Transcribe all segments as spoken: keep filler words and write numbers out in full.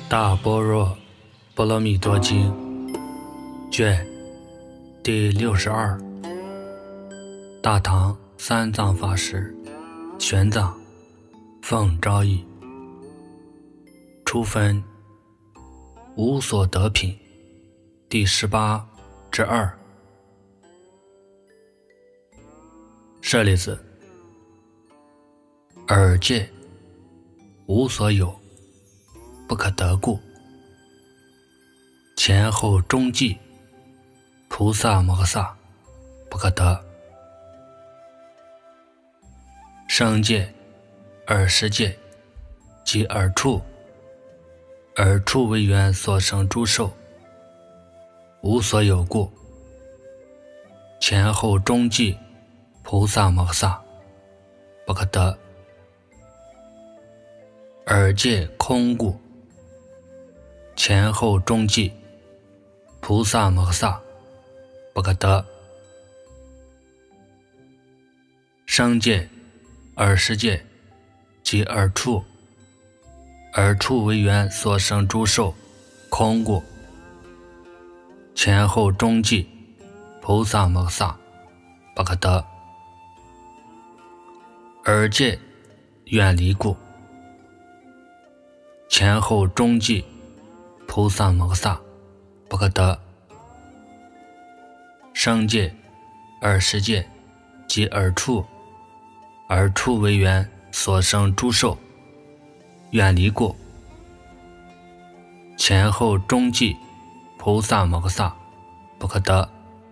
大般若波罗蜜多经卷第六十二，大唐三藏法师玄奘奉诏译，初分无所得品第十八之二。舍利子，耳界无所有，不可得故，前后中继菩萨摩诃萨不可得。声界、耳识界及耳处，耳处为缘所生诸受，无所有故，前后中继菩萨摩诃萨不可得。耳界空故，前后中继菩萨摩诃萨不可得。声界、耳识界及耳处，耳处为缘所生诸受，空故，前后中继菩萨摩诃萨不可得。耳界远离故，前后中继菩萨摩诃萨不可得。声界、耳识界及耳处，耳处为缘所生诸受，远离故，前后中继菩萨摩诃萨不可得。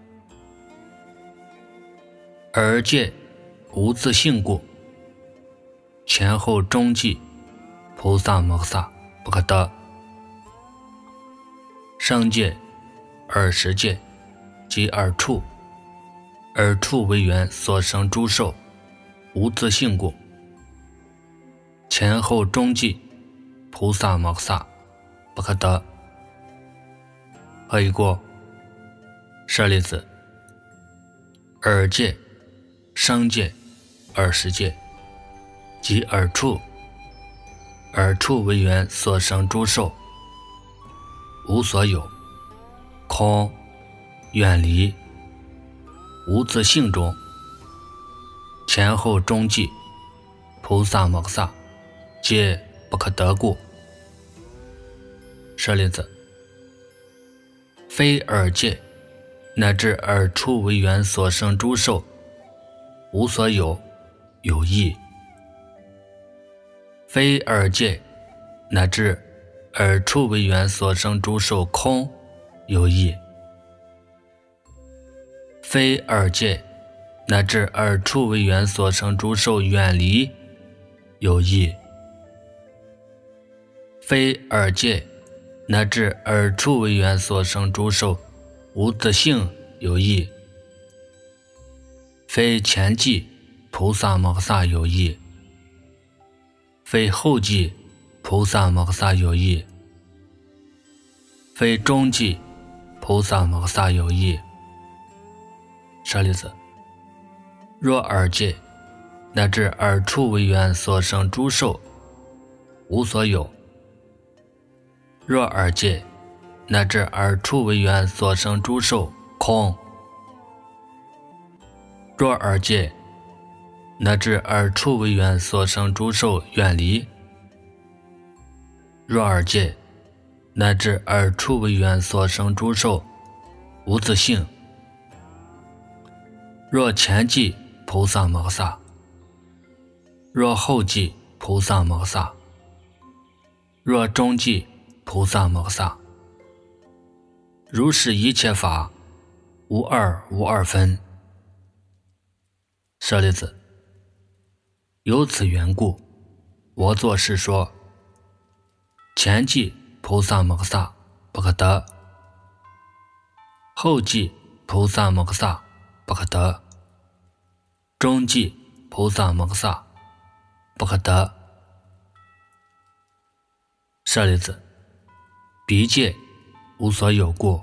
耳界无自性故，前后中继菩萨摩诃萨不可得。声界、耳识界及耳处，耳处为缘所生诸受，无自性故，前后中继菩萨摩诃萨不可得。何以故？舍利子，耳界、声界、耳识界及耳处，耳处为缘所生诸受，无所有，空，远离，无自性中，前后中继菩萨摩诃萨皆不可得故。舍利子，非耳界乃至耳处为缘所生诸受，无所有，有异；非耳界乃至耳处为缘所生诸受空，有异；非耳界乃至耳处为缘所生诸受远离，有异；非耳界乃至耳处为缘所生诸受无自性，有异；非前继菩萨摩诃萨有异；非后继菩萨摩诃萨有异；非中继菩萨摩诃萨有异。舍利子，若耳界乃至耳处为缘所生诸受无所有，若耳界乃至耳处为缘所生诸受空，若耳界乃至耳处为缘所生诸受远离，若耳界乃至耳处为缘所生诸受无自性，若前继菩萨摩诃萨，若后继菩萨摩诃萨，若中继菩萨摩诃萨，如是一切法无二无二分。舍利子，由此缘故，我作是说：前继菩萨摩诃萨不可得，后继菩萨摩诃萨不可得，中继菩萨摩诃萨不可得。舍利子，彼界无所有故，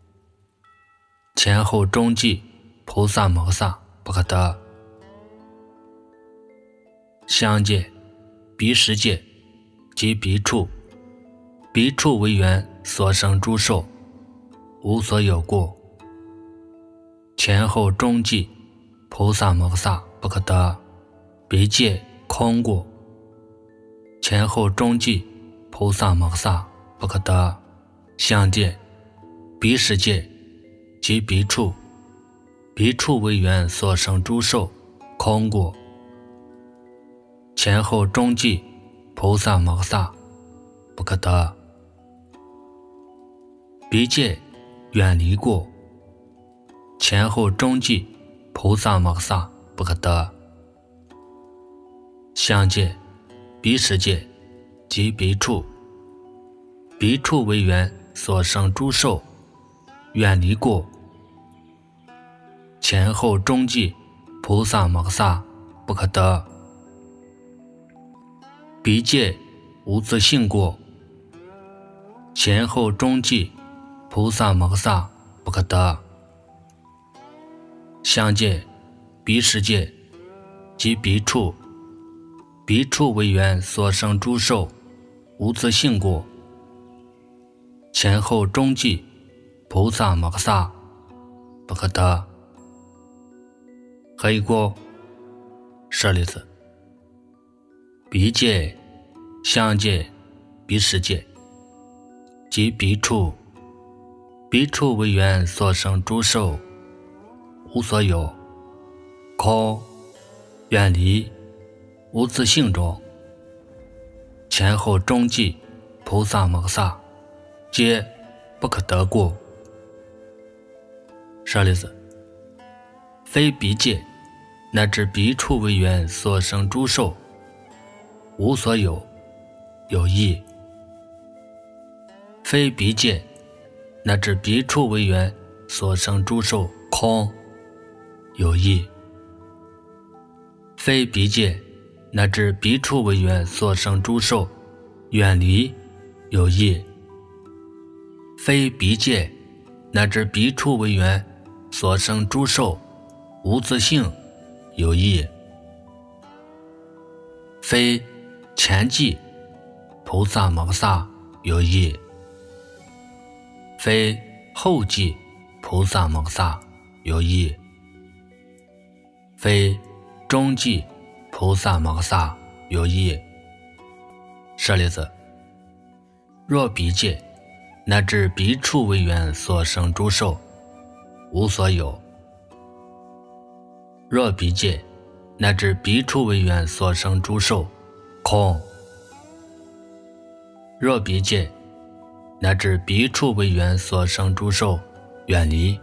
前后中继菩萨摩诃萨不可得。香界、鼻识界及鼻处， 彼处为缘所生诸受，无所有过。前后中继菩萨摩萨不可得，彼界空过。前后中继菩萨摩萨不可得，相界彼世界及彼处，彼处为缘所生诸受，空过。前后中继菩萨摩萨不可得，彼界远离过。前后中继菩萨摩萨不可得，相界彼世界及彼处，彼处为缘所生诸受，远离过。前后中继菩萨摩萨不可得，彼界无自性过。前后中继菩萨摩萨不可得，相界彼世界及彼处，彼处为缘所生诸受，无自性过。前后中继菩萨摩萨不可得。何以过？舍利子，彼界、相界、彼世界及彼处，彼处为缘所生诸受，无所有，空，远离，无自性中。前后中继菩萨摩萨皆不可得过。舍利子，非彼界乃至彼处为缘所生诸受，无所有，有异。非彼界乃至彼处为缘所生诸受，空，有异。非彼界乃至彼处为缘所生诸受，远离，有异。非彼界乃至彼处为缘所生诸受，无自性，有异。非前继菩萨摩萨有异，非后继菩萨摩萨有异，非中继菩萨摩萨有异。舍利子，若彼界乃至彼处为缘所生诸受，无所有。若彼界乃至彼处为缘所生诸受，空。若彼界乃至彼处为缘所生诸受，远离。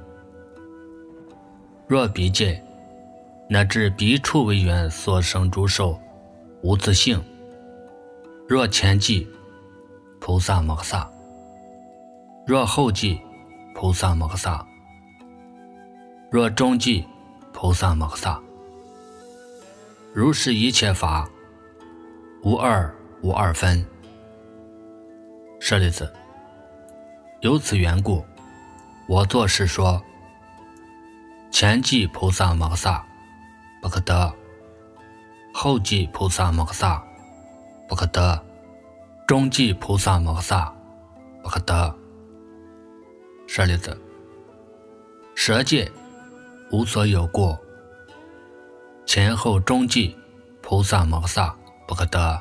若彼界乃至彼处为缘所生诸受，无自性。若前继菩萨摩萨，若后继菩萨摩萨，若中继菩萨摩萨，如是一切法，无二无二分。舍利子，由此缘故，我作是说：前继菩萨摩萨不可得，后继菩萨摩萨不可得，中继菩萨摩萨不可得。舍利子，舍界无所有过。前后中继菩萨摩萨不可得。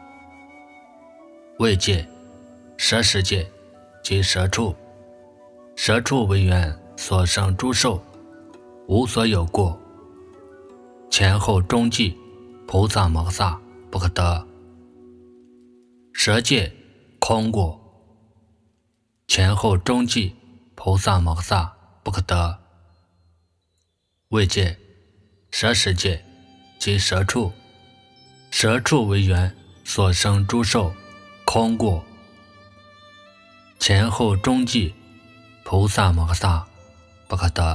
位界、舍世界及舍处，舍处为缘所生诸受，无所有过。前后中继菩萨摩萨不可得。舍界空过。前后中继菩萨摩萨不可得。位界、舍世界及舍处，舍处为缘所生诸受，空过。前后中继菩萨摩萨不可得。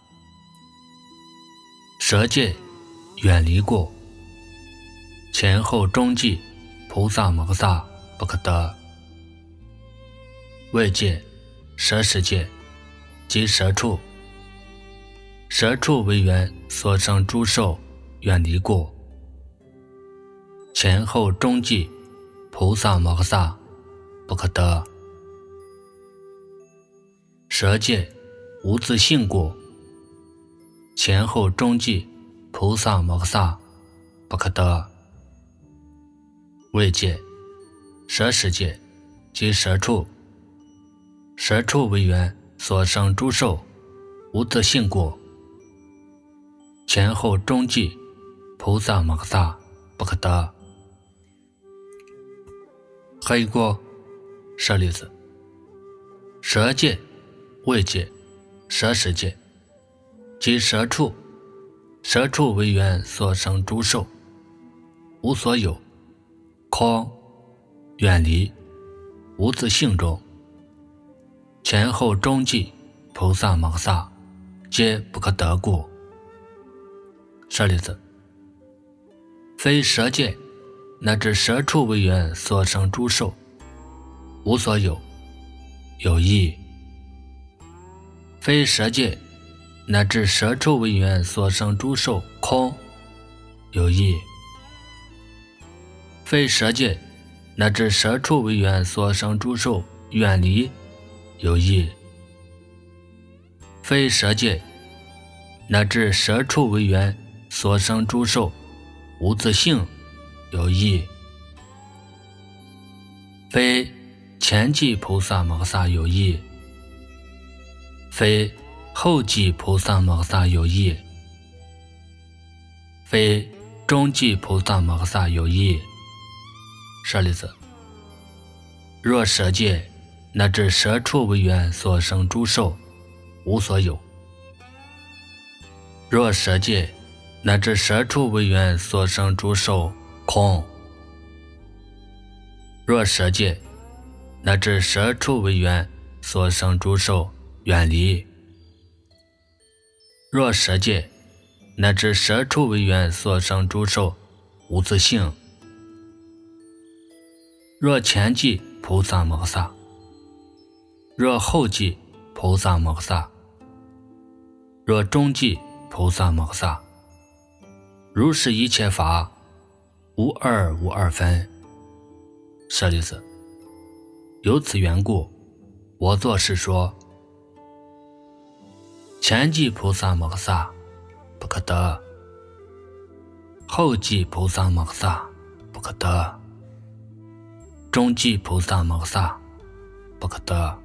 舍界远离过。前后中继菩萨摩萨不可得。位界、舍世界及舍处，舍处为缘所生诸受，远离过。前后中继菩萨摩萨不可得。舍戒无自性故，前后中继菩萨摩诃萨不可得。位戒舍世界即舍处，舍处为缘所生诸受无自性故，前后中继菩萨摩诃萨不可得。何以故？舍利子，舍戒、位戒、舍世界即舍处，舍处为缘所生诸受无所有，空远离无自性中，前后中继菩萨摩诃萨皆不可得故。舍利子，非舍戒乃至舍处为缘所生诸受无所有，有异；非舍戒乃至舍处为缘所生诸受空，有异；非舍戒乃至舍处为缘所生诸受远离，有异；非舍戒乃至舍处为缘所生诸受无自性，有异；非前继菩萨摩诃萨有异，非后继菩萨摩诃萨有异，非中继菩萨摩诃萨有异。舍利子，若舍戒乃至舍处为缘所生诸受无所有，若舍戒乃至舍处为缘所生诸受空，若舍戒乃至舍处为缘所生诸受远离，若舍戒乃至舍处为缘所生诸受无自性，若前继菩萨摩诃萨，若后继菩萨摩诃萨，若中继菩萨摩诃萨，如是一切法无二无二分。舍利子，由此缘故，我作是说：前继菩萨摩诃萨不可得，后继菩萨摩诃萨不可得，中继菩萨摩诃萨不可得。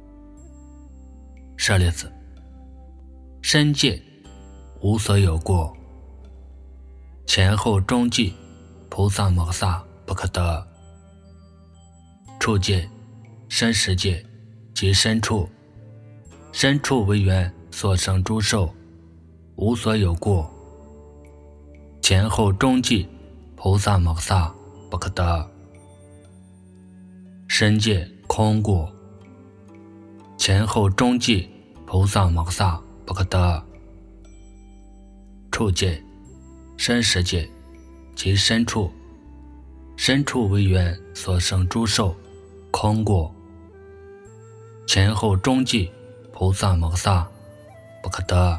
舍利子，身戒无所有过，前后中继菩萨摩诃萨不可得。处戒身世界即身处，身处为缘所生诸受无所有过，前后中继菩萨摩诃萨不可得。身界空故，前后中继菩萨摩诃萨不可得。处戒身世界即身处，身处为缘所生诸受空故，前后中继菩萨摩诃萨不可得。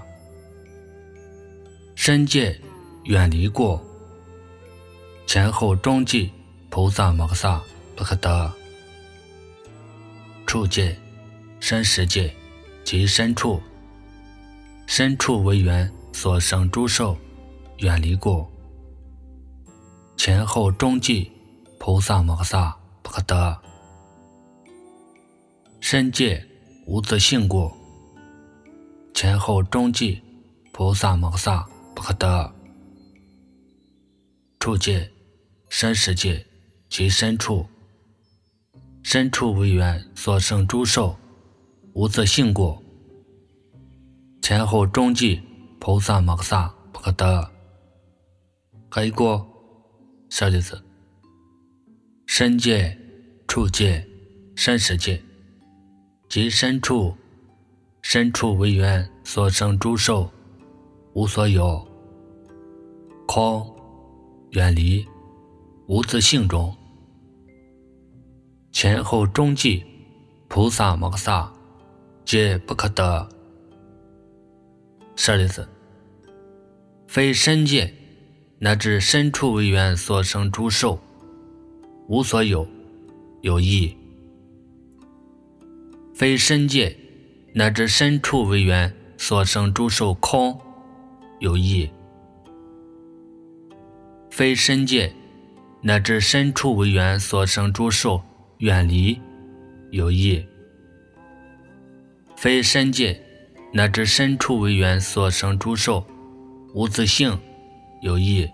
身界远离过，前后中继菩萨摩诃萨不可得。处戒身世界即身处，身处为缘所生诸受远离过，前后中继菩萨摩诃萨不可得。身界无自性故，前后中继菩萨摩诃萨不可得。处戒身世界即身处，身处为缘所生诸受无自性故，前后中继菩萨摩诃萨不可得。何以故？舍利子，身界、处界、身世界即身处，身处为缘所生诸受无所有，空远离无自性中，前后中继菩萨摩诃萨皆不可得。舍利子，非身界乃至身处为缘所生诸受无所有，有异； 非身界乃至身处为缘所生诸受空有异，非身界乃至身处为缘所生诸受远离有异，非身界乃至身处为缘所生诸受无自性有异，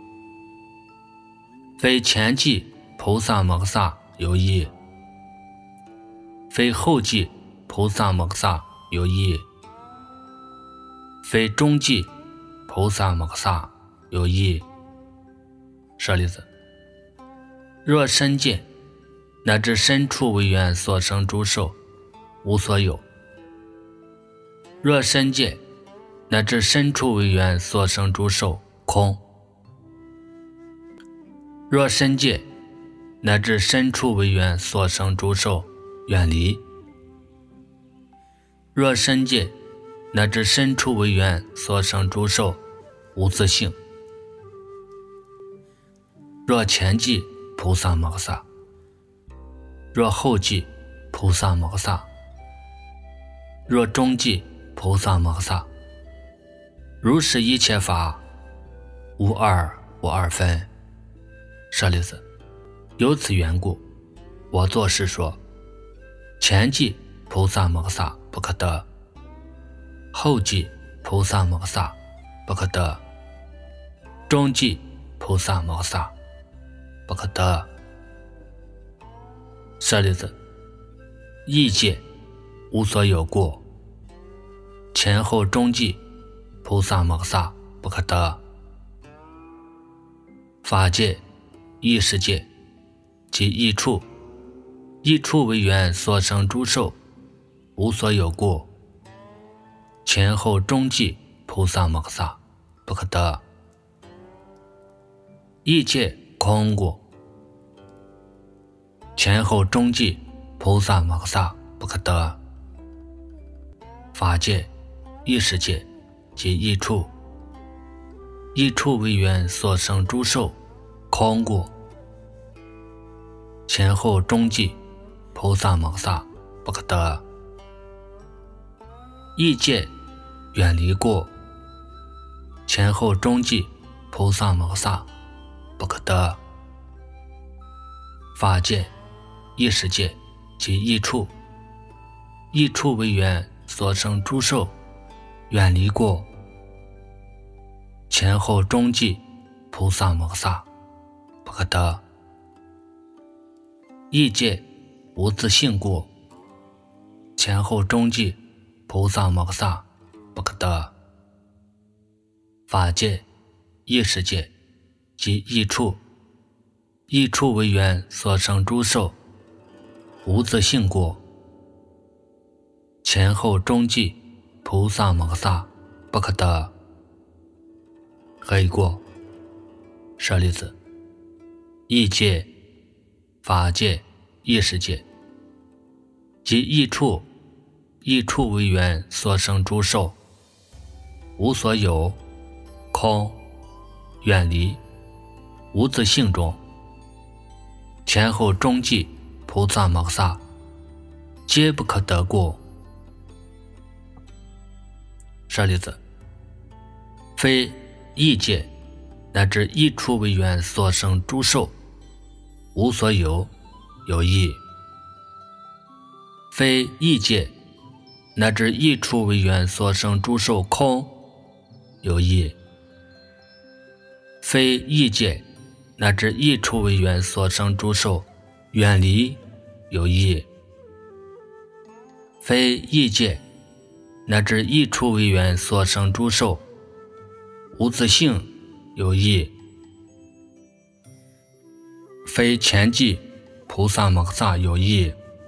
非前际菩萨摩诃萨有异，非后际菩萨摩诃萨有异，非中际菩萨摩诃萨有异。舍利子，若身界乃至身处为缘所生诸受无所有，若身界乃至身处为缘所生诸受空，若身界乃至身处为缘所生诸受远离，若身界乃至身处为缘所生诸受无自性，若前际菩萨摩诃萨，若后际菩萨摩诃萨，若中际菩萨摩诃萨，如是一切法无二无二分。舍利子，由此缘故，我作是说，前际菩萨摩诃萨不可得，后际菩萨摩诃萨不可得，中际菩萨摩诃萨不可得。舍利子，意界无所有故，前后中际菩萨摩诃萨不可得。法界、意识界即异处，异处为缘所生诸受无所有故，前后中际菩萨摩诃萨不可得。意界空故，前后中际菩萨摩诃萨不可得。法界、意识界即异处，异处为缘所生诸受空故，前后中际菩萨摩诃萨不可得。意界远离故，前后中际菩萨摩诃萨不可得。法界、意识界即异处，异处为缘所生诸受远离过，前后中际菩萨摩诃萨不可得。意界无自性故，前后中际菩萨摩诃萨不可得。法界、意识界即异处，异处为缘所生诸受无自性故，前后中际菩萨摩诃萨不可得。何以故？舍利子，意界、法界、意识界即异处，异处为缘所生诸受无所有、空、远离、无自性中，前后中际菩萨摩诃萨皆不可得故。舍利子，非意界乃至异处为缘所生诸受无所有有异，非意界乃至异处为缘所生诸受空有异，非意界乃至异处为缘所生诸受远离有异，非意界乃至异处为缘所生诸受无自性有异，非前际菩萨摩诃萨有异，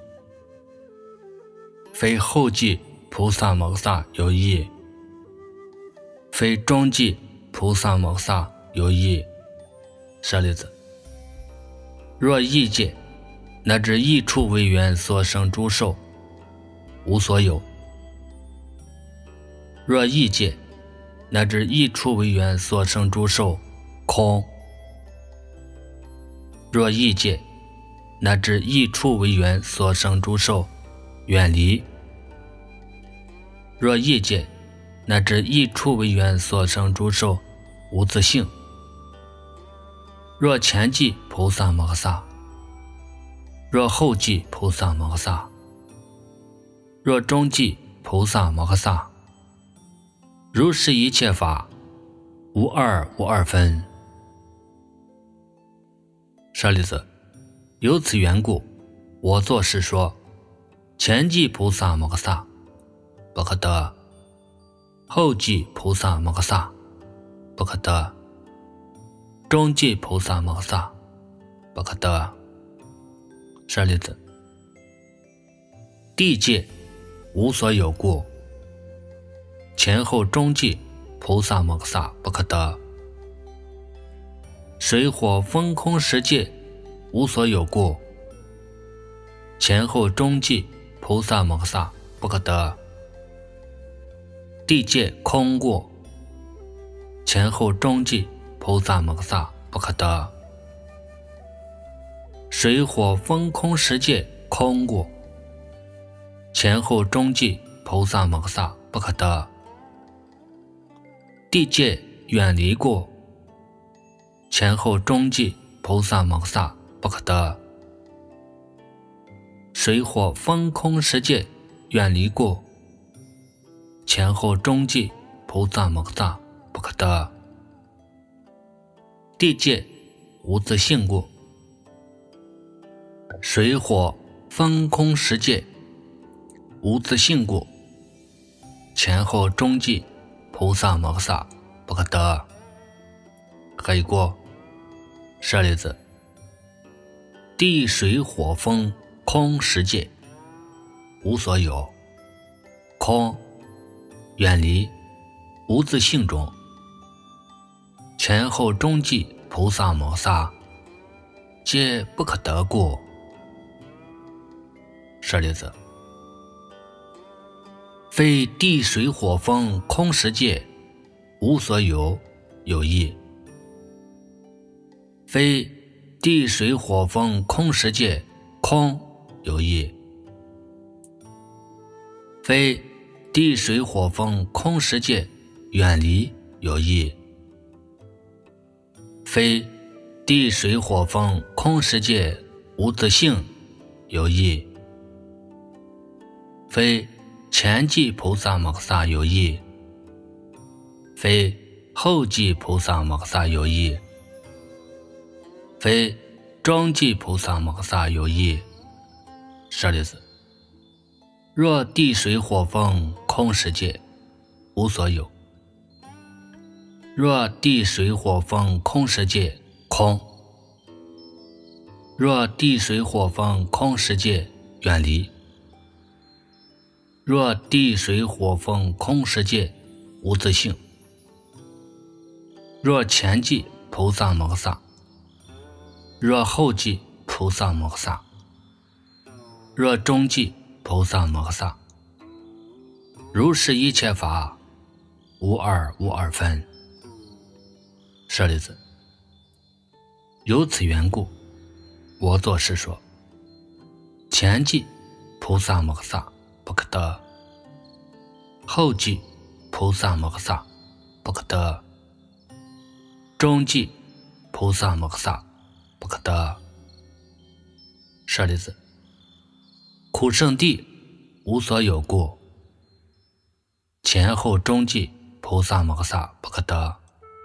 非后际菩萨摩诃萨有异，非中际菩萨摩诃萨有异。舍利子，若意界乃至异处为缘所生诸受无所有，若意界乃至异处为缘所生诸受空，若意界乃至异处为缘所生诸受远离。若异界，乃至异处为缘所生诸受，无自性。若前记菩萨摩诃萨，若后记菩萨摩诃萨，若中记菩萨摩诃萨，如是一切法，无二无二分。舍利子，由此缘故，我作是说：前记菩萨摩诃萨不可得，后记菩萨摩诃萨不可得，中记菩萨摩诃萨不可得。舍利子，地界无所有故，前后中记菩萨摩诃萨不可得。水火风空十界无所有故，前后中记菩萨摩诃萨不可得。地界空过，前后中记菩萨摩诃萨不可得。水火风空十界空过，前后中记菩萨摩诃萨不可得。地界远离过，前后中记菩萨摩诃萨不可得。水火风空十界远离过，前后中记菩萨摩诃萨不可得。地界无自性故，水火风空十界无自性故，前后中记菩萨摩诃萨不可得。何以故？舍利子，地水火风空十界无所有，空远离，无自性中，前后中记菩萨摩诃萨皆不可得故。舍利子，非地水火风空十界无所有有异，非地水火风空十界空有异，非地水火风空十界远离有异，非地水火风空十界无自性有异，非前记菩萨摩诃萨有异，非后记菩萨摩诃萨有异，非中记菩萨摩诃萨有异。舍利子，若地水火风空十界无所有，若地水火风空十界空，若地水火风空十界远离，若地水火风空十界无自性，若前记菩萨摩诃萨，若后记菩萨摩诃萨，若中记菩萨摩诃萨，如是一切法，无二无二分。舍利子，由此缘故，我作是说：前记菩萨摩诃萨不可得，后记菩萨摩诃萨不可得，中记菩萨摩诃萨不可得。舍利子，苦圣地无所有故，前后中记菩萨摩诃萨不可得。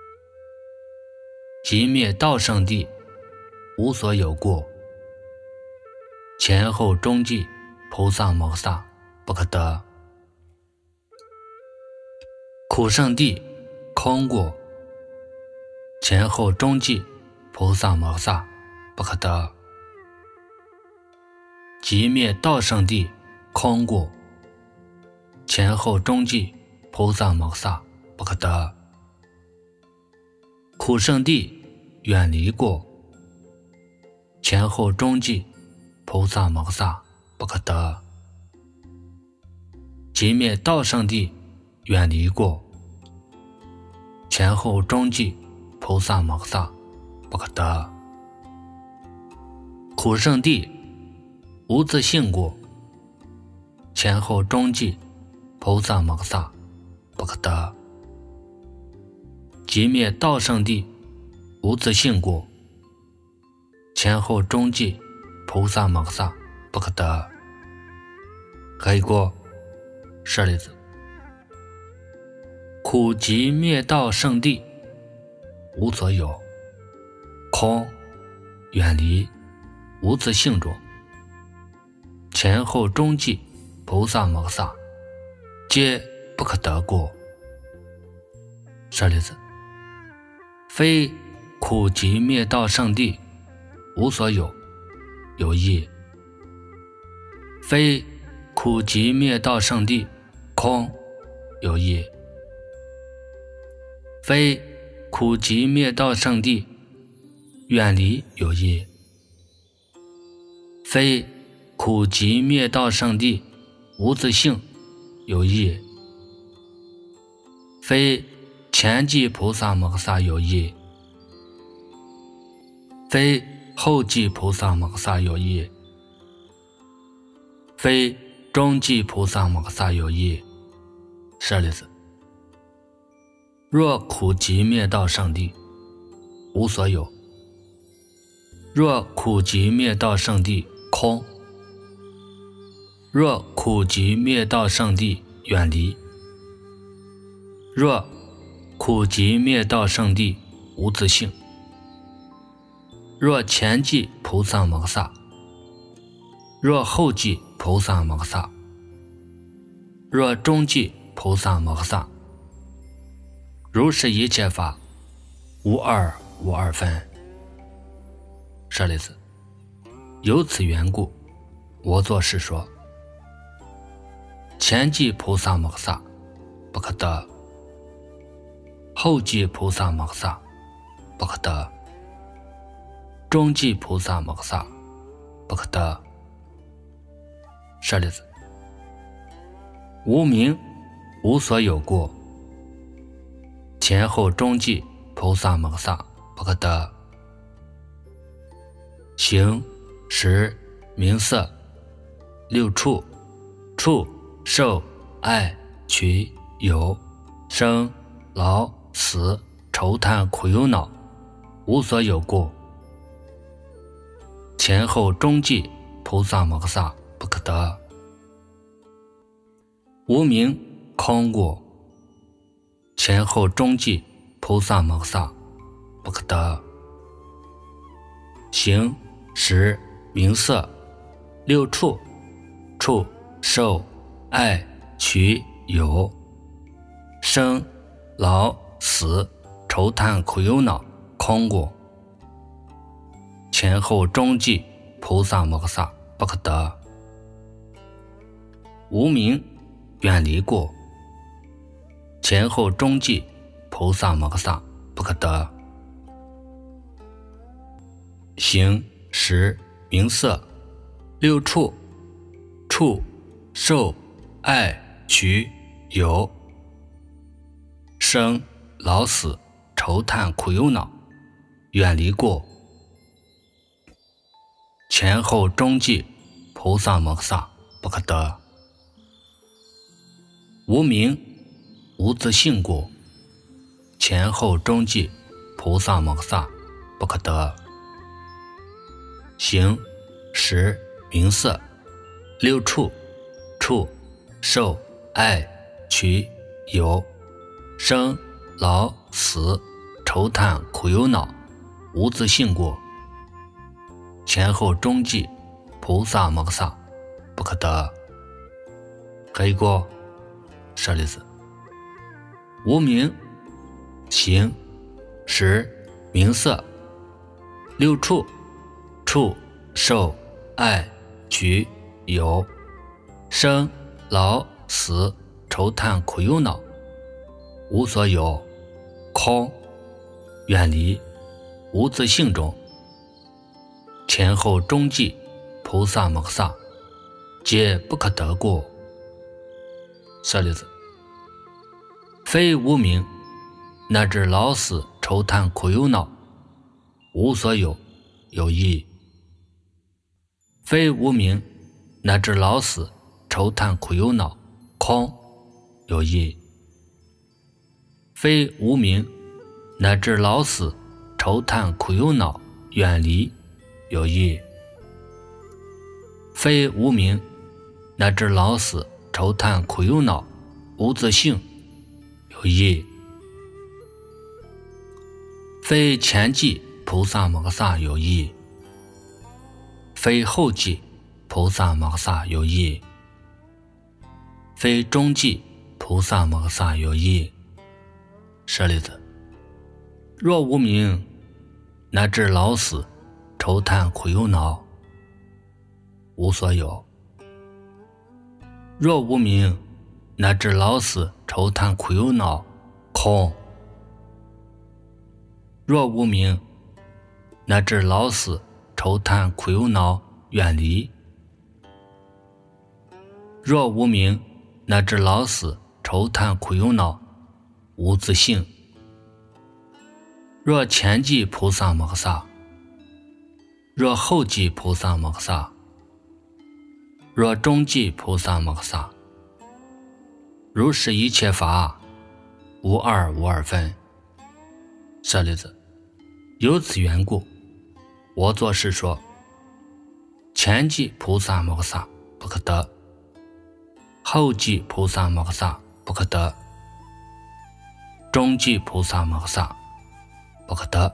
极灭道圣地无所有故，前后中记菩萨摩诃萨不可得。苦圣地空故，前后中记菩萨摩诃萨不可得。极灭道圣地空故，前后中记菩萨摩诃萨不可得。苦圣地远离过，前后中记菩萨摩诃萨不可得。极灭道圣地远离过，前后中记菩萨摩诃萨不可得。苦圣地无自性故， 前后中继菩萨摩诃萨不可得。即灭道圣地无自性故，前后中继菩萨摩诃萨不可得。还有一个舍利子，苦集灭道圣地无所有，空远离无自性中，前后中继菩萨摩诃萨皆不可得故。舍利子，非苦集灭道圣地无所有有义，非苦集灭道圣地空有义，非苦集灭道圣地远离有义，非苦集灭道圣地无自性有义，非前继菩萨摩诃萨有义，非后继菩萨摩诃萨有义，非中继菩萨摩诃萨有义。舍利子，若苦集灭道圣地无所有，若苦集灭道圣地空，若苦集灭道圣地远离，若苦集灭道圣地无自性，若前继菩萨摩诃萨，若后继菩萨摩诃萨，若中继菩萨摩诃萨，如是一切法无二无二分。舍利子，由此缘故，我作是说，前继菩萨摩诃萨不可得，后继菩萨摩诃萨不可得，中继菩萨摩诃萨不可得。舍利子，无明无所有故，前后中继菩萨摩诃萨不可得。形识名色六处，触受爱取有生老死愁叹苦忧恼无所有故，前后中继菩萨摩诃萨不可得。无明空故，前后中继菩萨摩诃萨不可得。形识名色六处，触受爱取有生老死愁叹苦忧恼空故，前后中继菩萨摩诃萨不可得。无明远离故，前后中继菩萨摩诃萨不可得。形识名色六处，触受爱取有生老死愁叹苦忧恼远离故，前后中继菩萨摩诃萨不可得。无明无自性故，前后中继菩萨摩诃萨不可得。形识名色六处，触受爱取有生老死愁叹苦忧恼无自性故，前后中继菩萨摩诃萨不可得。还有一个舍利子，无明形识名色六处，触受爱取有生老死愁叹苦忧恼无所有，空远离无自性中，前后中继菩萨摩诃萨皆不可得故。舍利子，非无明乃至老死愁叹苦忧恼无所有有义，非无明乃至老死愁叹苦忧恼，空有益。非无明乃至老死愁叹苦忧恼，远离有益。非无明乃至老死愁叹苦忧恼，无自性有益。非前际菩萨摩诃萨有益，非后际菩萨摩诃萨有益，非中际菩萨摩诃萨有益。舍利子，若无明乃至老死愁叹苦忧恼，无所有。若无明乃至老死愁叹苦忧恼，空。若无明乃至老死愁叹苦忧恼，远离。若无明乃至老死愁叹苦忧恼，无自性。若前际菩萨摩诃萨，若后际菩萨摩诃萨，若中际菩萨摩诃萨，如是一切法，无二无二分。舍利子，由此缘故，我作是说，前际菩萨摩诃萨不可得，后际菩萨摩诃萨不可得，中际菩萨摩诃萨不可得。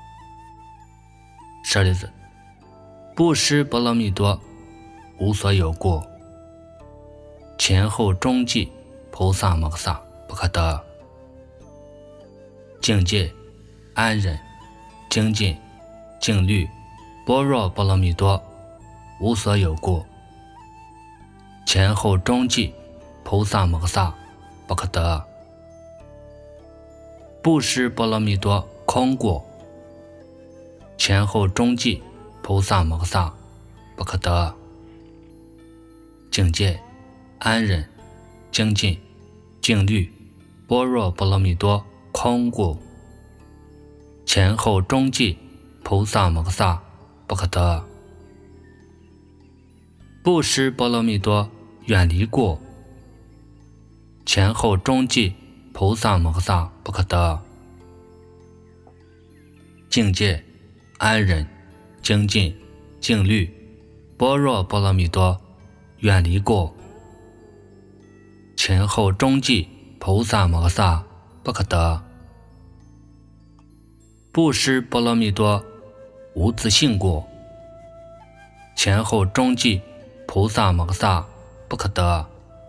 舍利子，布施波罗蜜多无所有故，前后中际菩萨摩诃萨不可得。境界、安忍、精进、静虑、般若波罗蜜多无所有故，前后中际菩萨摩诃萨不可得。布施波罗蜜多空故，前后中际菩萨摩诃萨不可得。境界、安忍、精进、静虑、般若波罗蜜多空故，前后中际菩萨摩诃萨不可得。布施波罗蜜多远离故，前后中际菩萨摩诃萨不可得。境界、安忍、精进、静虑、般若波罗蜜多远离故，前后中际菩萨摩诃萨不可得。布施波罗蜜多无自性故，前后中际菩萨摩诃萨不可得。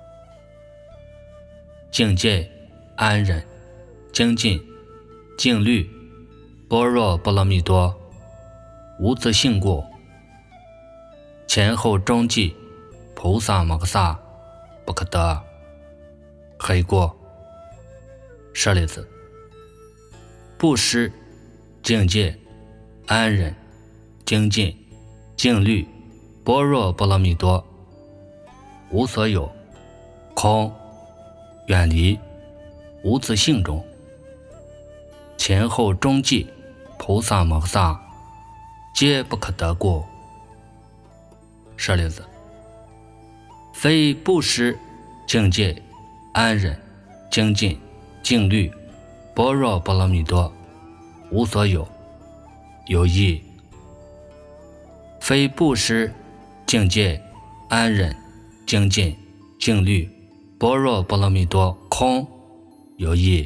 境界、安忍、精进、静虑、般若波罗蜜多无自性故，前后中际菩萨摩诃萨不可得。何以故？舍利子，布施、境界、安忍、精进、静虑、般若波罗蜜多无所有、空、远离、无自性中，前后中际菩萨摩诃萨皆不可得故。舍利子，非布施、境界、安忍、精进、静虑、般若波罗蜜多无所有、有益。非布施、境界、安忍、精进、静虑、般若波罗蜜多空有益。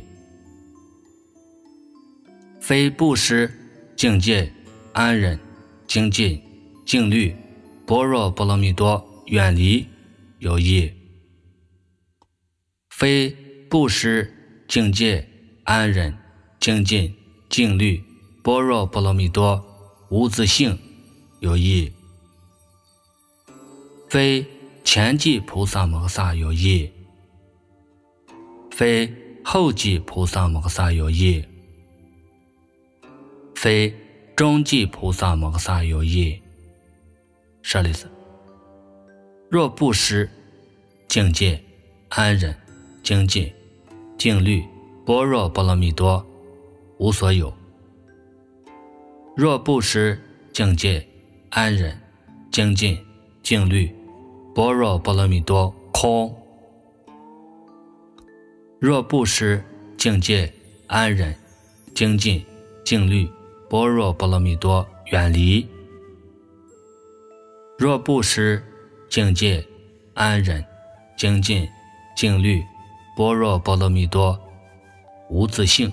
非布施、境界、安忍、精进、静虑、般若波罗蜜多远离有益。非布施、境界、安忍、精进、静虑、般若波罗蜜多无自性有益。非前际菩萨摩诃萨有益，非后际菩萨摩诃萨有益，非中际菩萨摩诃萨有益。舍利子，若布施、境界、安忍、精进、静虑、般若波罗蜜多无所有。若布施、境界、安忍、精进、静虑、 般若波罗蜜多空。若不失境界安忍精进静虑般若波罗蜜多远离。若不失境界安忍精进静虑般若波罗蜜多无自性。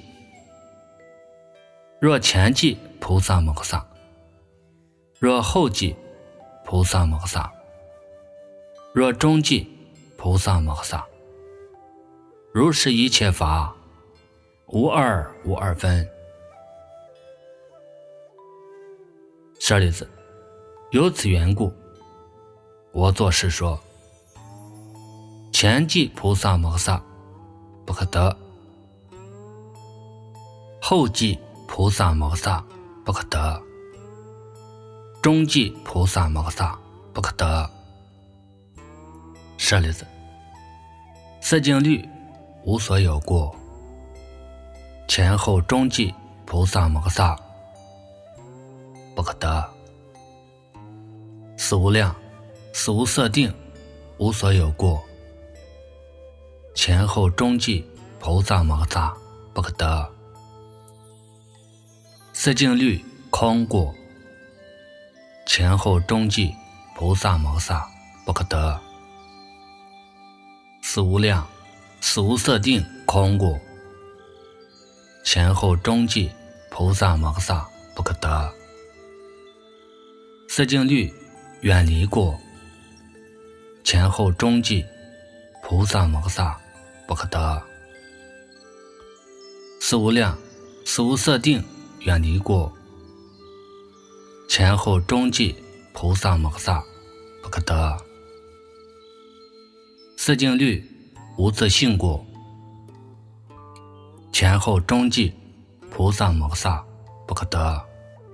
若前记菩萨摩诃萨，若后记菩萨摩诃萨，若中记菩萨摩诃萨，如是一切法无二无二分。舍利子，由此缘故，我作是说，前记菩萨摩诃萨不可得，后记菩萨摩诃萨不可得，中记菩萨摩诃萨不可得。舍利子，四境律无所有过，前后中记菩萨摩诃萨不可得。四无量四无色定无所有过，前后中记菩萨摩诃萨不可得。四境律空过，前后中记菩萨摩诃萨不可得。四无量四无色定空过，前后中记菩萨摩诃萨不可得。四境律远离过，前后中记菩萨摩诃萨不可得。四无量四无色定远离过，前后中记菩萨摩诃萨不可得。四境律无自性过，前后中记菩萨摩诃萨不可得。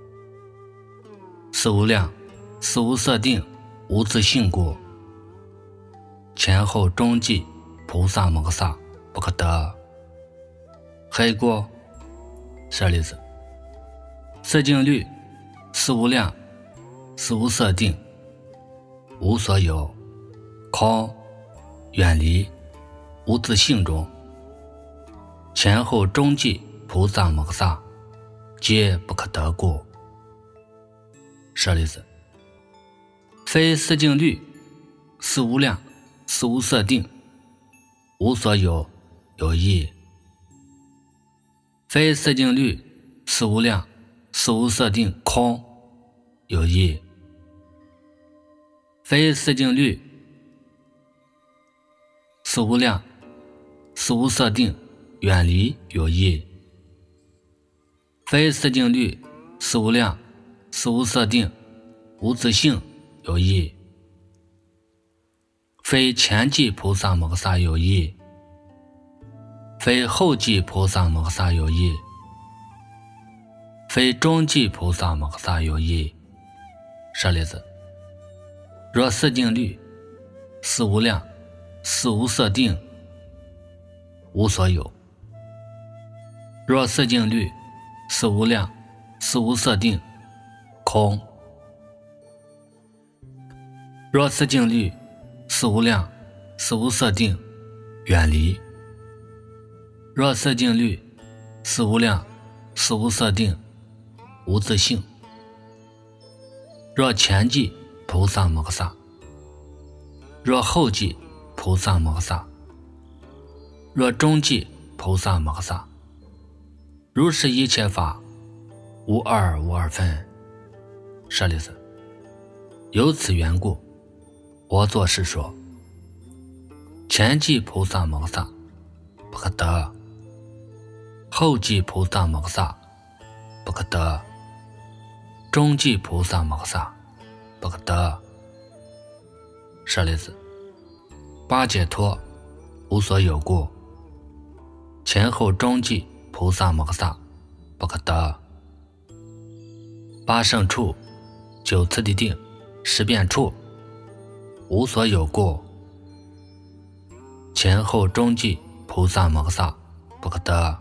四无量四无色定无自性过，前后中记菩萨摩诃萨不可得。黑过。舍利子，四境律四无量四无色定无所有空远离无自性中，前后中记菩萨摩诃萨皆不可得过。舍利子，非四境律四无量四无色定无所有有异，非四境律四无量四无色定空有异，非四境律四无量四无色定远离有异，非四境律四无量四无色定无自性有异，非前记菩萨摩诃萨有异，非后记菩萨摩诃萨有异，非中记菩萨摩诃萨有异。舍利子，若四境律四无量四无色定无所有，若四境律四无量四无色定空，若四境律四无量四无色定远离，若四境律四无量四无色定无自性，若前记菩萨摩诃萨，若后记菩萨摩诃萨，若中记菩萨摩诃萨，如是一切法无二无二分。舍利子，由此缘故，我作是说，前记菩萨摩诃萨不可得，后记菩萨摩诃萨不可得，中记菩萨摩诃萨不可得。舍利子，八解脱无所有过，前后中记菩萨摩诃萨不可得。八胜处九次第定十变处无所有过，前后中记菩萨摩诃萨不可得。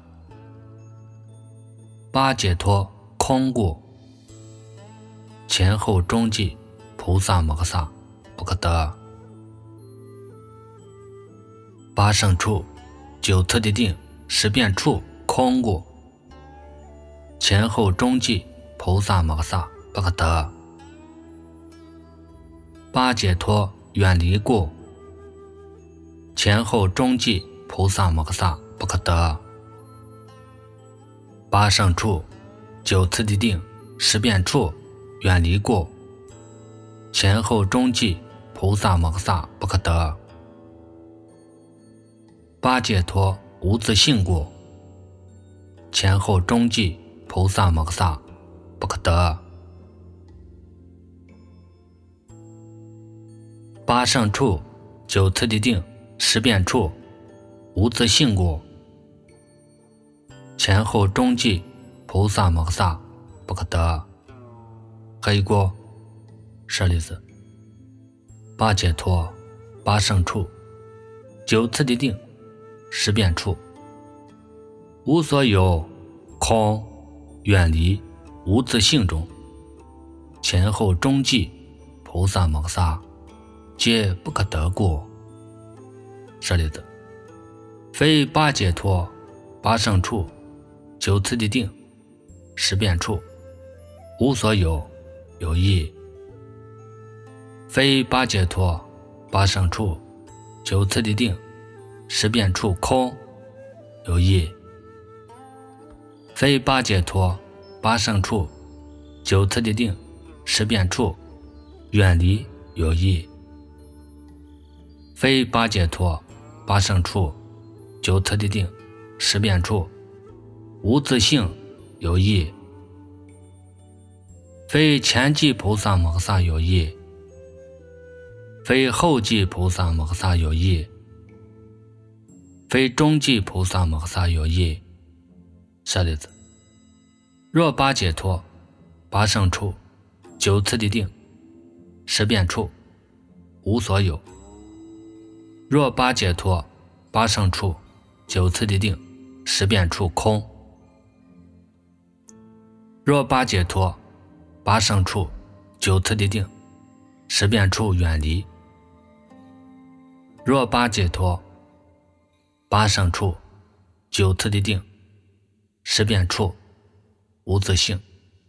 八解脱空过，前后中记菩萨摩诃萨不可得。 八胜处，九次第定，十变处，空故。前后中继，菩萨摩萨不可得。八解脱，远离故。前后中继，菩萨摩萨不可得。八胜处，九次第定，十变处，远离故。前后中继，菩萨摩萨不可得。八解脱，无自性故。前后中继，菩萨摩萨不可得。八胜处，九次第定，十变处，无自性故。前后中继，菩萨摩萨不可得。何以故？舍利子，八解脱，八胜处，九次第定，十变处，无所有，空，远离，无自性中，前后中继，菩萨摩萨皆不可得故。舍利子，非八解脱，八胜处，九次第定，十变处，无所有，有异。非八解脱，八胜处，九次第定，十变处，空，有异。非八解脱，八胜处，九次第定，十变处，远离，有异。非八解脱，八胜处，九次第定，十变处，无自性，有异。非前继菩萨摩萨有异，非后继菩萨摩萨有异，非中继菩萨摩萨有异。舍利子，若八解脱，八胜处，九次第定，十变处，无所有。若八解脱，八胜处，九次第定，十变处，空。若八解脱，八胜处，九次第定，十变处，远离。若八解脱，八胜处，九次第定，十变处，无自性。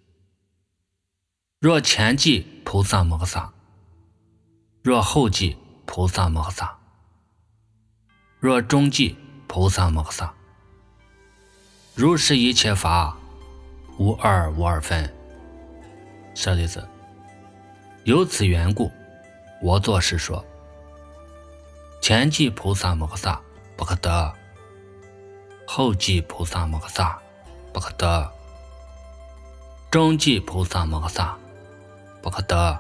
若前继菩萨摩萨，若后继菩萨摩萨，若中继菩萨摩萨，如是一切法，无二无二分。舍利子，由此缘故，我作是说：前继菩萨摩萨不可得，后继菩萨摩萨不可得，中继菩萨摩萨不可得。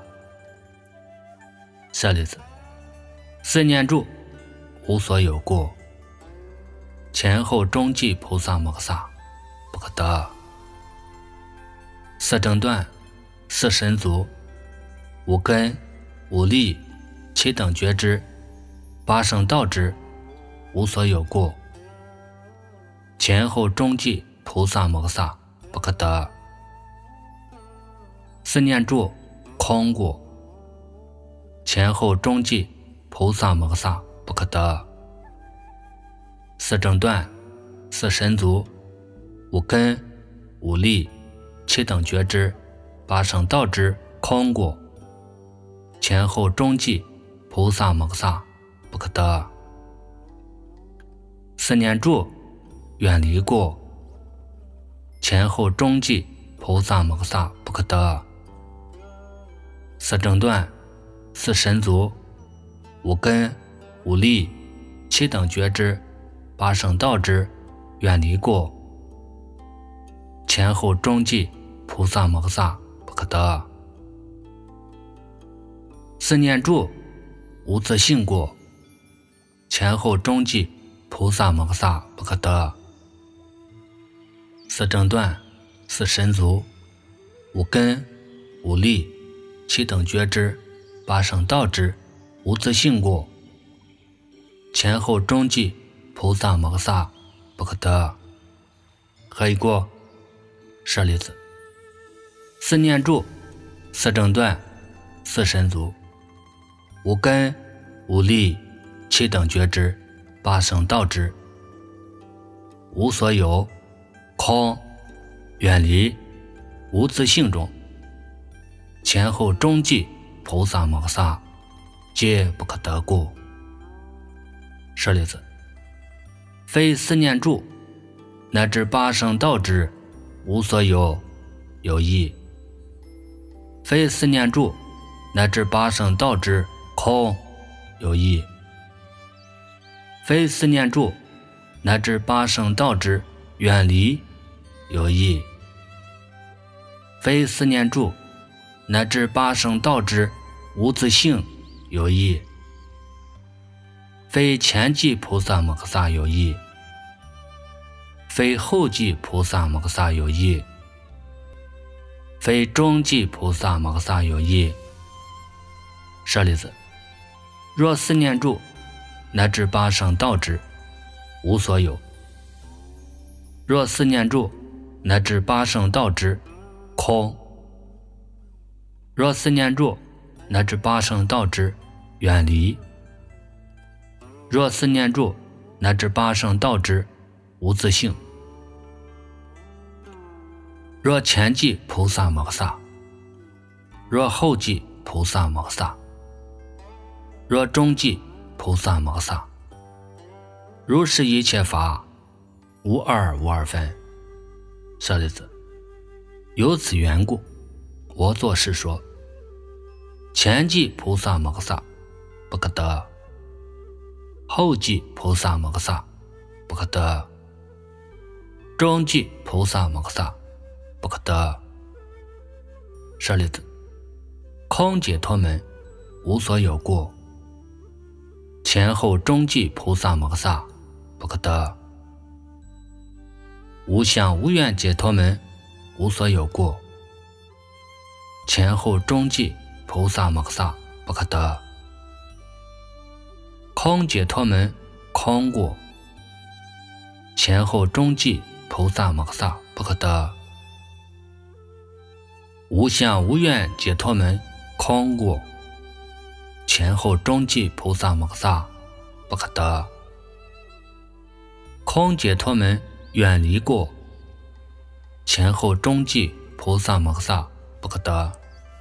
舍利子，四念住，无所有故。前后中继菩萨摩萨不可得。四正断，四神足，五根，五力，七等觉知，八圣道之，无所有故。前后中继菩萨摩萨不可得。四念住，空故。前后中继菩萨摩萨不可得。四正断，四神足，五根，五力，七等觉知，八圣道之，空故。前后中继菩萨摩萨不可得。四念住，远离故。前后中继菩萨摩萨不可得。四正断，四神足，五根，五力，七等觉知，八圣道之，远离故。前后中继菩萨摩萨不可得。四念住，无自性故。前后中继菩萨摩萨不可得。四正断，四神足，五根，五力，七等觉知，八圣道之，无自性故。前后中继菩萨摩萨不可得。何以故？舍利子，四念住，四正断，四神足，五根，五力，七等觉知， 八圣道之，无所有，空，远离，无自性中，前后中继菩萨摩诃萨皆不可得故。舍利子，非四念住乃至八圣道之无所有有异，非四念住乃至八圣道之空有异，非四念住乃至八圣道之远离有异，非四念住乃至八圣道之无自性有异，非前继菩萨摩诃萨有异，非后继菩萨摩诃萨有异，非中继菩萨摩诃萨有异。舍利子，若四念住乃至八圣道之无所有，若四念住乃至八圣道之空，若四念住乃至八圣道之远离，若四念住乃至八圣道之无自性，若前继菩萨摩诃萨，若后继菩萨摩诃萨，若中继菩萨摩诃萨，如是一切法无二无二分。舍利子，由此缘故，我作是说，前继菩萨摩诃萨不可得，后继菩萨摩诃萨不可得，中继菩萨摩诃萨不可得。舍利子，空解脱门无所有故，前后中继菩萨摩诃萨不可得，无相无愿解脱门无所有故，前后中继菩萨摩诃萨不可得，空解脱门空故，前后中继菩萨摩诃萨不可得，无相无愿解脱门空故，前后中继菩萨摩诃萨不可得，空解脱门远离故，前后中继菩萨摩诃萨不可得，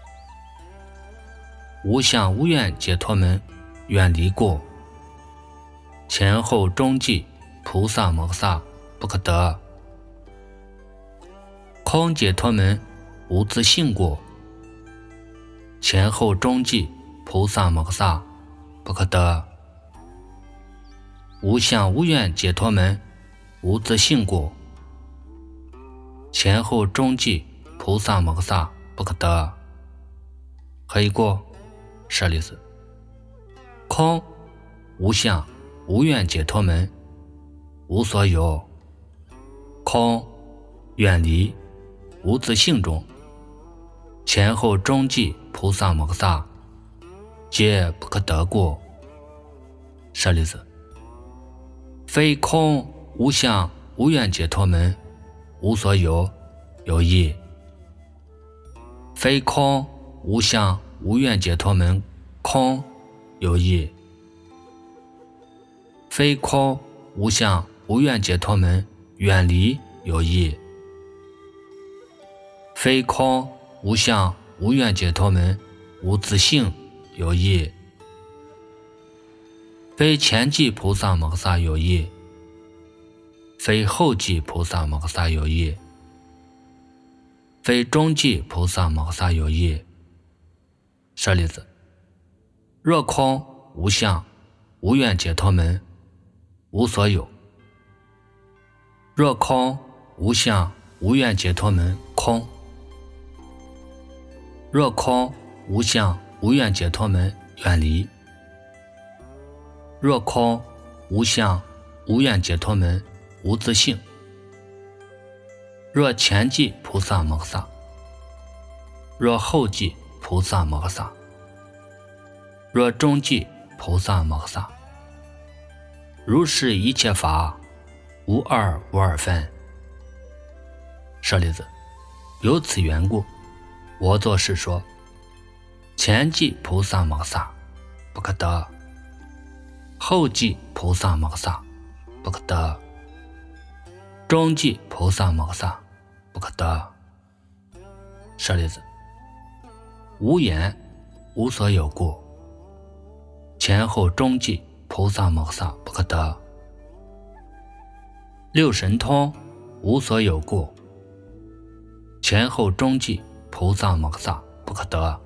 无相无愿解脱门远离故，前后中继菩萨摩诃萨不可得，空解脱门无自性故，前后中继菩萨摩诃萨不可得，无相无愿解脱门无自性故，前后中继菩萨摩诃萨不可得。何以故？舍利子，空无相无愿解脱门无所有，空远离无自性中，前后中继菩萨摩诃萨皆不可得故。舍利子，非空无相无愿解脱门无所有有异，非空无相无愿解脱门空有异，非空无相无愿解脱门远离有异，非空无相无愿解脱门无自性有异，非前继菩萨摩诃萨有异，非后继菩萨摩诃萨有异，非中继菩萨摩诃萨有异。舍利子，若空无相无愿解脱门无所有，若空无相无愿解脱门空，若空无相无愿解脱门远离，若空无相无愿解脱门无自性，若前继菩萨摩诃萨，若后继菩萨摩诃萨，若中继菩萨摩诃萨，如是一切法无二无二分。舍利子，由此缘故，我作是说，前继菩萨摩诃萨不可得， 后继菩萨摩萨不可得，中继菩萨摩萨不可得。舍利子，无眼无所有故，前后中继菩萨摩萨不可得。六神通无所有故，前后中继菩萨摩萨不可得。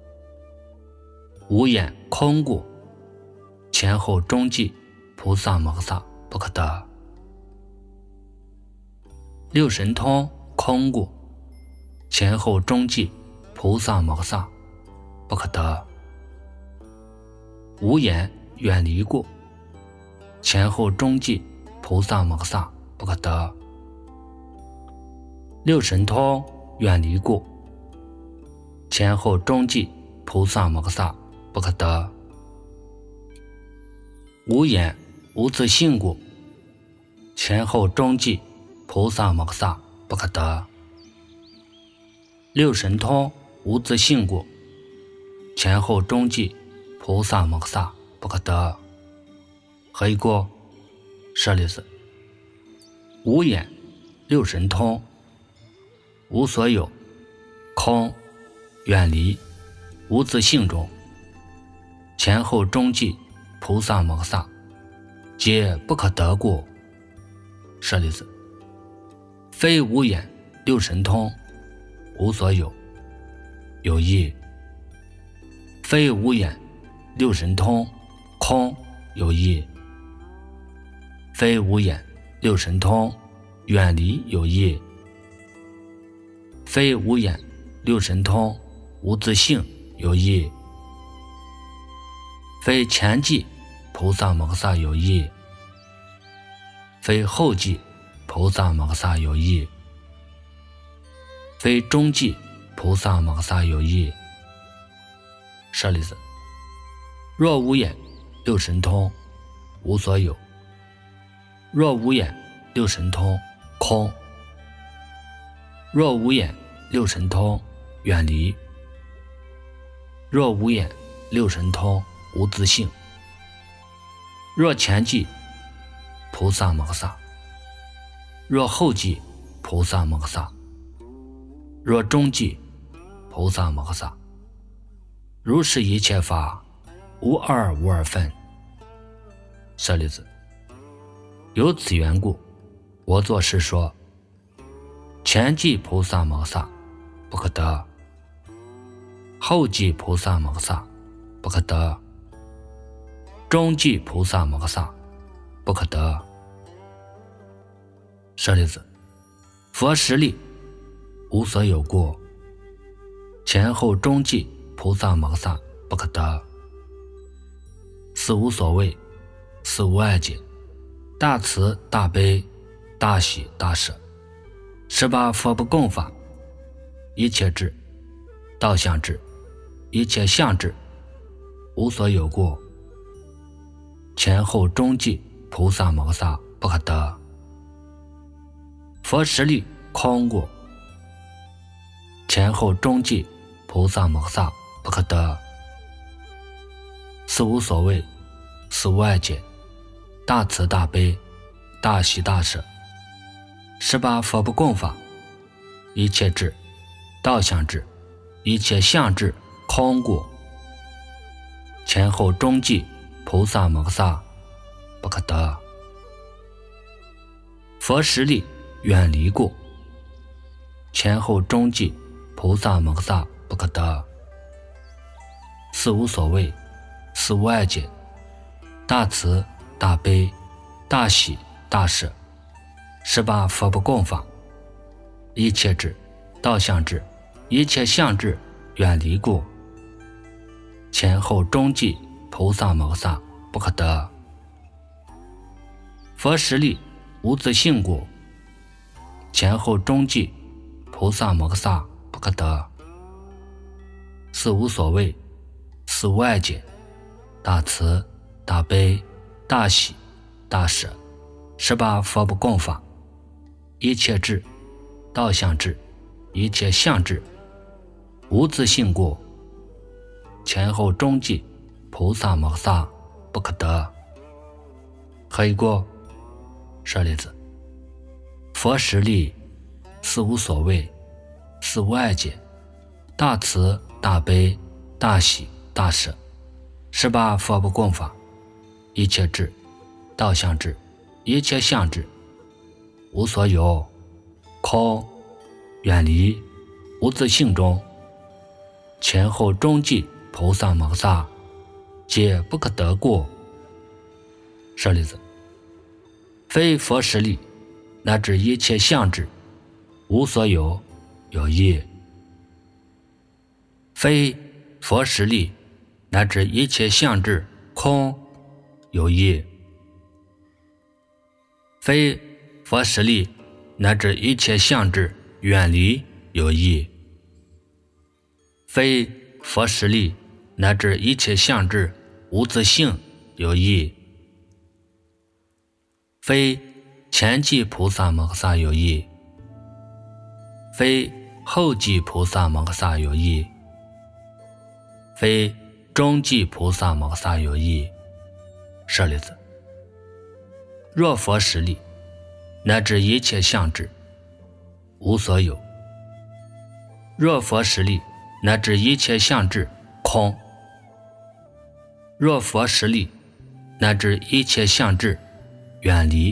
无眼空故，前后中继菩萨摩萨不可得。六神通空故，前后中继菩萨摩萨不可得。无眼远离故，前后中继菩萨摩萨不可得。六神通远离故，前后中继菩萨摩萨不可得。无眼无自性故，前后中继菩萨摩萨不可得。六神通无自性故，前后中继菩萨摩萨不可得。何以故？舍利子，无眼六神通无所有空远离无自性中，前后中继菩萨摩萨皆不可得故。舍利子，非无眼六神通无所有有异，非无眼六神通空有异，非无眼六神通远离有异，非无眼六神通无自性有异，非前继菩萨摩萨有异，非后继菩萨摩萨有异，非中继菩萨摩萨有异。舍利子，若无眼六神通无所有，若无眼六神通空，若无眼六神通远离，若无眼六神通无自性，若前继菩萨摩萨，若后继菩萨摩萨，若中继菩萨摩萨，如是一切法无二无二分。舍利子，由此缘故，我作是说，前继菩萨摩萨不可得，后继菩萨摩萨不可得，中继菩萨摩萨不可得。舍利子，佛实力无所有故，前后中继菩萨摩萨不可得。此无所谓，此无碍解，大慈大悲大喜大舍，十八佛不共法，一切智道相智，一切相智无所有故，前后中继菩萨摩萨不可得。佛实力空故，前后中继菩萨摩萨不可得。此无所谓，此无碍解，大慈大悲大喜大舍，十八佛不共法，一切智道相智，一切相智空故，前后中继菩萨摩萨不可得。佛实力远离故，前后中继菩萨摩萨不可得。此无所谓，此无碍解，大慈大悲大喜大舍，十八佛不共法，一切智道相智，一切相智远离故，前后中继菩萨摩萨不可得。佛实力无自性故，前后中继菩萨摩萨不可得。此无所谓，此无碍解，大慈大悲大喜大舍，十八佛不共法，一切智道相智，一切相智无自性故，前后中继菩萨摩萨不可得。 何以故？舍利子，佛实力，四无所谓，四无碍解，大慈大悲大喜大舍，十八佛不共法，一切智道相智，一切相智，无所有，空，远离，无自性中，前后中继菩萨摩萨，皆不可得过。舍利子，非佛实力，乃至一切相智，无所有，有义；非佛实力，乃至一切相智，空，有义；非佛实力，乃至一切相智，远离，有义；非佛实力，乃至一切相智，无自性，有义；非前继菩萨摩诃萨有义，非后继菩萨摩诃萨有义，非中继菩萨摩诃萨有义。舍利子，若佛实力，乃至一切相智，无所有；若佛实力，乃至一切相智，空；若佛实力，乃至一切相智，远离；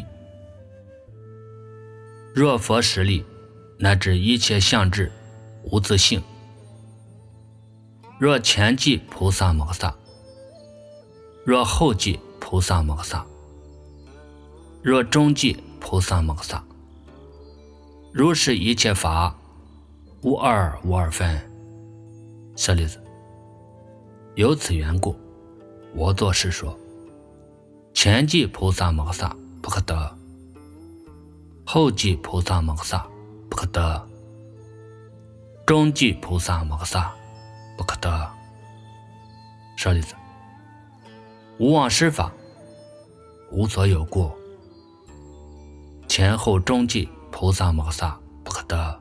若佛实力，乃至一切相智，无自性。若前继菩萨摩诃萨，若后继菩萨摩诃萨，若中继菩萨摩诃萨，如是一切法，无二无二分。舍利子，由此缘故，我作是说：前继菩萨摩诃萨不可得，后继菩萨摩诃萨不可得，中继菩萨摩诃萨不可得。舍利子，无妄施法，无所有过，前后中继菩萨摩诃萨不可得，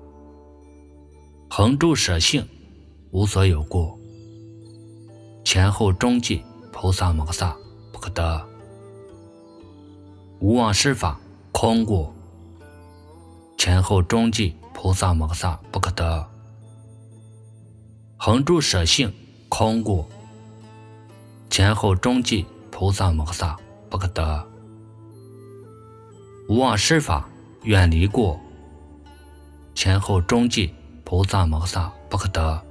恒住舍性，无所有过，前后中继菩萨摩诃萨不可得，无妄施法，空过，前后中继菩萨摩诃萨不可得，恒住舍性，空过，前后中继菩萨摩诃萨不可得，无妄施法，远离过，前后中继菩萨摩诃萨不可得，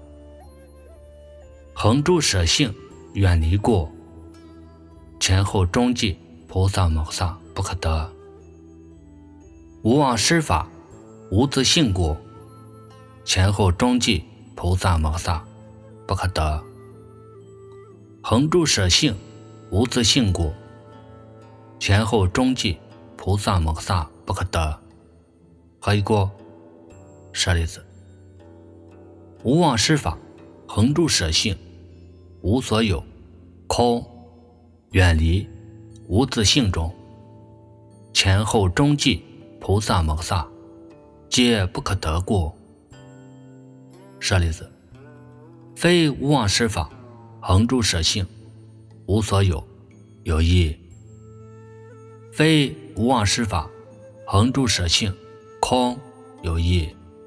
恒住舍性，远离过，前后中继菩萨摩诃萨不可得，无妄施法，无自性过，前后中继菩萨摩诃萨不可得，恒住舍性，无自性过，前后中继菩萨摩诃萨不可得。何以故？舍利子，无妄施法，恒住舍性，无所有，空，远离，无自性中，前后中继菩萨摩诃萨，皆不可得过。舍利子，非无妄施法，恒住舍性，无所有，有义；非无妄施法，恒住舍性，空，有义；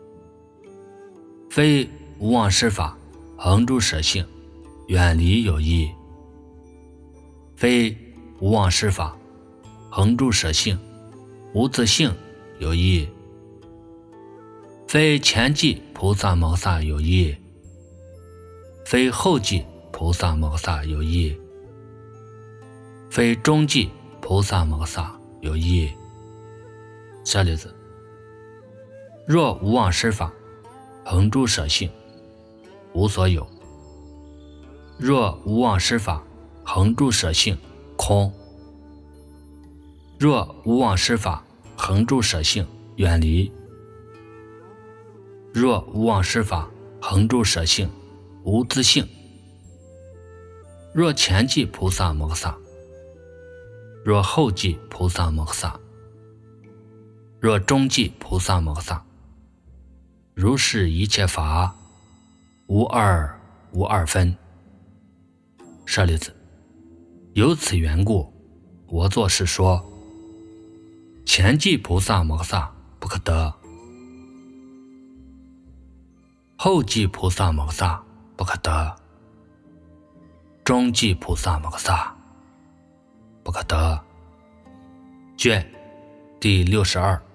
非无妄施法，恒住舍性，远离，有义；非无妄施法，恒住舍性，无自性，有义；非前继菩萨摩诃萨有义，非后继菩萨摩诃萨有义，非中继菩萨摩诃萨有义。舍利子，若无妄施法，恒住舍性，无所有；若无妄施法，恒住舍性，空；若无妄施法，恒住舍性，远离；若无妄施法，恒住舍性，无自性。若前继菩萨摩诃萨，若后继菩萨摩诃萨，若中继菩萨摩诃萨，如是一切法，无二无二分。舍利子，由此缘故， 我作是说：前继菩萨摩萨不可得，后继菩萨摩萨不可得，中继菩萨摩萨不可得。卷第六十二。